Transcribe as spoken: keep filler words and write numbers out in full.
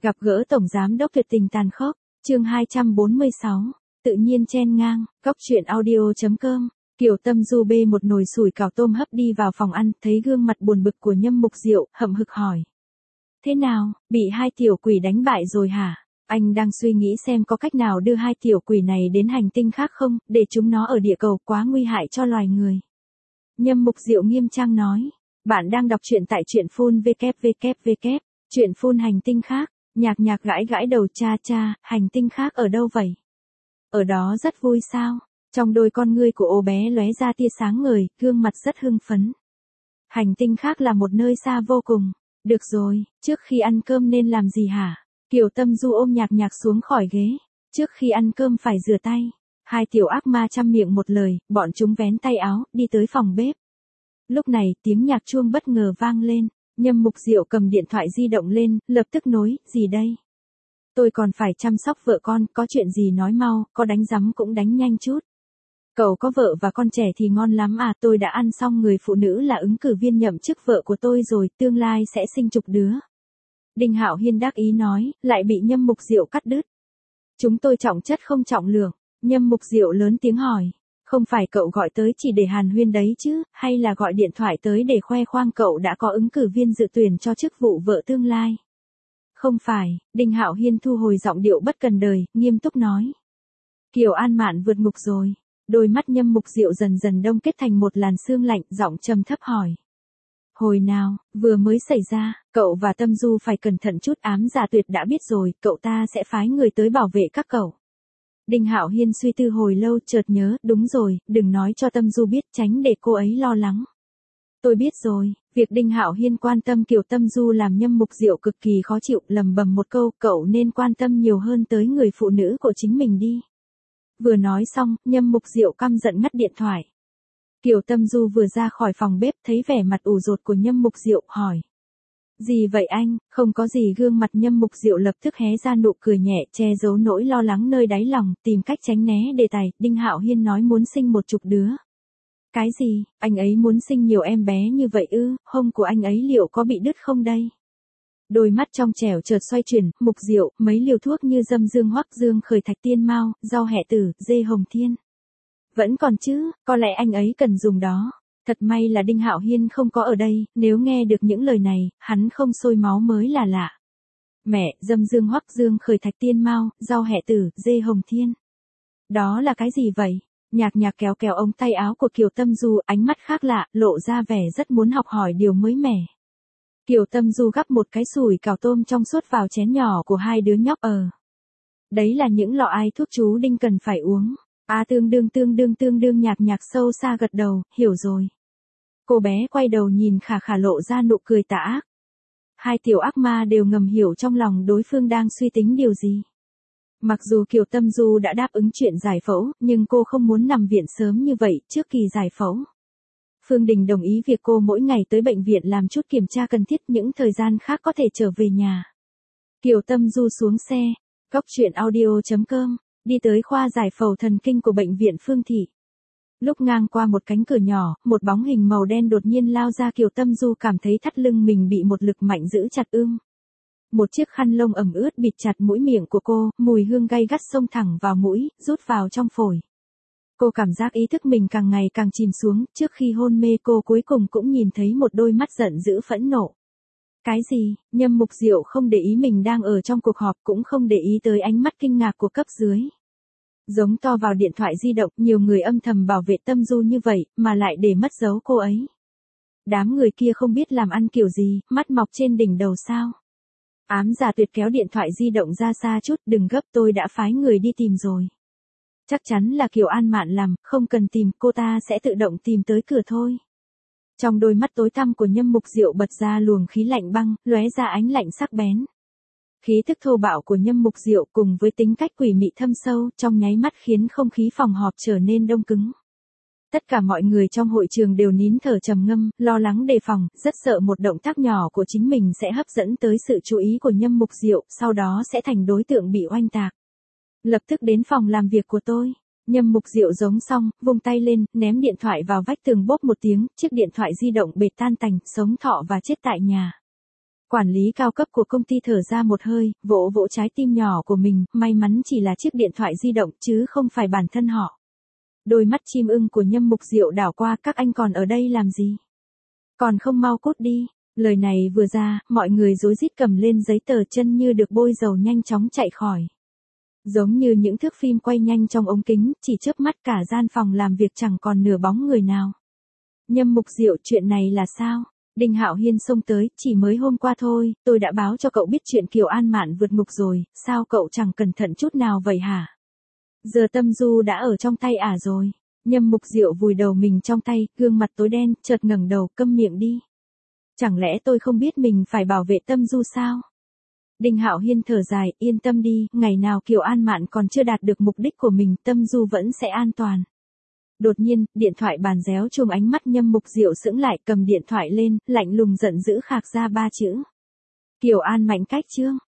Gặp gỡ Tổng Giám đốc tuyệt tình tàn khốc, chương hai trăm bốn mươi sáu, tự nhiên chen ngang, góc truyện audio.com. Kiều Tâm Du bê một nồi sủi cảo tôm hấp đi vào phòng ăn, thấy gương mặt buồn bực của Nhâm Mục Diệu, hậm hực hỏi. Thế nào, bị hai tiểu quỷ đánh bại rồi hả? Anh đang suy nghĩ xem có cách nào đưa hai tiểu quỷ này đến hành tinh khác không, để chúng nó ở địa cầu quá nguy hại cho loài người. Nhâm Mục Diệu nghiêm trang nói. Bạn đang đọc truyện tại truyện phun www. Truyện phun hành tinh khác. Nhạc nhạc gãi gãi đầu, cha cha, hành tinh khác ở đâu vậy? Ở đó rất vui sao? Trong đôi con ngươi của ô bé lóe ra tia sáng ngời, gương mặt rất hưng phấn. Hành tinh khác là một nơi xa vô cùng. Được rồi, trước khi ăn cơm nên làm gì hả? Kiều Tâm Du ôm nhạc nhạc xuống khỏi ghế. Trước khi ăn cơm phải rửa tay. Hai tiểu ác ma chăm miệng một lời, bọn chúng vén tay áo, đi tới phòng bếp. Lúc này, tiếng nhạc chuông bất ngờ vang lên. Nhâm Mục Diệu cầm điện thoại di động lên, lập tức nối, gì đây? Tôi còn phải chăm sóc vợ con, có chuyện gì nói mau, có đánh rắm cũng đánh nhanh chút. Cậu có vợ và con trẻ thì ngon lắm à, tôi đã ăn xong, người phụ nữ là ứng cử viên nhậm chức vợ của tôi rồi, tương lai sẽ sinh chục đứa. Đinh Hạo Hiên đắc ý nói, lại bị Nhâm Mục Diệu cắt đứt. Chúng tôi trọng chất không trọng lượng. Nhâm Mục Diệu lớn tiếng hỏi. Không phải cậu gọi tới chỉ để hàn huyên đấy chứ, hay là gọi điện thoại tới để khoe khoang cậu đã có ứng cử viên dự tuyển cho chức vụ vợ tương lai? Không phải, Đinh Hạo Hiên thu hồi giọng điệu bất cần đời, nghiêm túc nói. Kiều An Mạn vượt ngục rồi. Đôi mắt Nhâm Mục Diệu dần dần đông kết thành một làn sương lạnh, giọng trầm thấp hỏi. Hồi nào, vừa mới xảy ra, cậu và Tâm Du phải cẩn thận chút, ám giả tuyệt đã biết rồi, cậu ta sẽ phái người tới bảo vệ các cậu. Đinh Hạo Hiên suy tư hồi lâu, chợt nhớ, đúng rồi, đừng nói cho Tâm Du biết, tránh để cô ấy lo lắng. Tôi biết rồi. Việc Đinh Hạo Hiên quan tâm Kiều Tâm Du làm Nhâm Mục Diệu cực kỳ khó chịu, lầm bầm một câu, cậu nên quan tâm nhiều hơn tới người phụ nữ của chính mình đi. Vừa nói xong, Nhâm Mục Diệu căm giận ngắt điện thoại. Kiều Tâm Du vừa ra khỏi phòng bếp, thấy vẻ mặt ủ rột của Nhâm Mục Diệu, hỏi. Gì vậy anh? Không có gì. Gương mặt Nhâm Mục Diệu lập tức hé ra nụ cười nhẹ, che giấu nỗi lo lắng nơi đáy lòng, tìm cách tránh né đề tài. Đinh Hạo Hiên nói muốn sinh một chục đứa. Cái gì? Anh ấy muốn sinh nhiều em bé như vậy ư? Hông của anh ấy liệu có bị đứt không đây? Đôi mắt trong trẻo chợt xoay chuyển. Mục Diệu, mấy liều thuốc như dâm dương hoắc dương khởi thạch tiên mao, rau hẹ tử, dê hồng thiên. Vẫn còn chứ, có lẽ anh ấy cần dùng đó. Thật may là Đinh Hạo Hiên không có ở đây, nếu nghe được những lời này, hắn không sôi máu mới là lạ. Mẹ, dâm dương hoắc dương khởi thạch tiên mao, rau hẹ tử, dê hồng thiên. Đó là cái gì vậy? Nhạc nhạc kéo kéo ống tay áo của Kiều Tâm Du, ánh mắt khác lạ, lộ ra vẻ rất muốn học hỏi điều mới mẻ. Kiều Tâm Du gắp một cái sủi cảo tôm trong suốt vào chén nhỏ của hai đứa nhóc. Ờ. Đấy là những lọ ai thuốc chú Đinh cần phải uống. À tương đương tương đương tương đương nhạc nhạc sâu xa gật đầu, hiểu rồi. Cô bé quay đầu nhìn khà khà lộ ra nụ cười tà ác. Hai tiểu ác ma đều ngầm hiểu trong lòng đối phương đang suy tính điều gì. Mặc dù Kiều Tâm Du đã đáp ứng chuyện giải phẫu, nhưng cô không muốn nằm viện sớm như vậy trước kỳ giải phẫu. Phương Đình đồng ý việc cô mỗi ngày tới bệnh viện làm chút kiểm tra cần thiết, những thời gian khác có thể trở về nhà. Kiều Tâm Du xuống xe, góc truyện audio.com, đi tới khoa giải phẫu thần kinh của bệnh viện Phương Thị. Lúc ngang qua một cánh cửa nhỏ, một bóng hình màu đen đột nhiên lao ra. Kiều Tâm Du cảm thấy thắt lưng mình bị một lực mạnh giữ chặt ưm. Một chiếc khăn lông ẩm ướt bịt chặt mũi miệng của cô, mùi hương gay gắt xông thẳng vào mũi, rút vào trong phổi. Cô cảm giác ý thức mình càng ngày càng chìm xuống, trước khi hôn mê cô cuối cùng cũng nhìn thấy một đôi mắt giận dữ phẫn nộ. Cái gì? Nhâm Mục Diệu không để ý mình đang ở trong cuộc họp, cũng không để ý tới ánh mắt kinh ngạc của cấp dưới. Giống to vào điện thoại di động, nhiều người âm thầm bảo vệ Tâm Du như vậy, mà lại để mất dấu cô ấy. Đám người kia không biết làm ăn kiểu gì, mắt mọc trên đỉnh đầu sao? Ám giả tuyệt kéo điện thoại di động ra xa chút, đừng gấp, tôi đã phái người đi tìm rồi. Chắc chắn là Kiều An Mạn làm, không cần tìm, cô ta sẽ tự động tìm tới cửa thôi. Trong đôi mắt tối tăm của Nhâm Mục Diệu bật ra luồng khí lạnh băng, lóe ra ánh lạnh sắc bén. Khí tức thô bạo của Nhâm Mục Diệu cùng với tính cách quỷ mị thâm sâu, trong nháy mắt khiến không khí phòng họp trở nên đông cứng. Tất cả mọi người trong hội trường đều nín thở trầm ngâm, lo lắng đề phòng, rất sợ một động tác nhỏ của chính mình sẽ hấp dẫn tới sự chú ý của Nhâm Mục Diệu, sau đó sẽ thành đối tượng bị oanh tạc. Lập tức đến phòng làm việc của tôi. Nhâm Mục Diệu giống xong, vung tay lên, ném điện thoại vào vách tường, bốp một tiếng, chiếc điện thoại di động bệt tan tành, sống thọ và chết tại nhà. Quản lý cao cấp của công ty thở ra một hơi, vỗ vỗ trái tim nhỏ của mình, may mắn chỉ là chiếc điện thoại di động chứ không phải bản thân họ. Đôi mắt chim ưng của Nhâm Mục Diệu đảo qua, các anh còn ở đây làm gì? Còn không mau cút đi. Lời này vừa ra, mọi người rối rít cầm lên giấy tờ, chân như được bôi dầu nhanh chóng chạy khỏi. Giống như những thước phim quay nhanh trong ống kính, chỉ chớp mắt cả gian phòng làm việc chẳng còn nửa bóng người nào. Nhâm Mục Diệu, chuyện này là sao? Đinh Hạo Hiên xông tới, chỉ mới hôm qua thôi, tôi đã báo cho cậu biết chuyện Kiều An Mạn vượt ngục rồi, sao cậu chẳng cẩn thận chút nào vậy hả? Giờ Tâm Du đã ở trong tay ả rồi. Nhâm Mục Diệu vùi đầu mình trong tay, gương mặt tối đen, chợt ngẩng đầu, câm miệng đi. Chẳng lẽ tôi không biết mình phải bảo vệ Tâm Du sao? Đinh Hạo Hiên thở dài, yên tâm đi, ngày nào Kiều An Mạn còn chưa đạt được mục đích của mình, Tâm Du vẫn sẽ an toàn. Đột nhiên, điện thoại bàn réo chuông, ánh mắt Nhâm Mục Diệu sững lại, cầm điện thoại lên, lạnh lùng giận dữ khạc ra ba chữ. Kiều An Mạnh cách chương.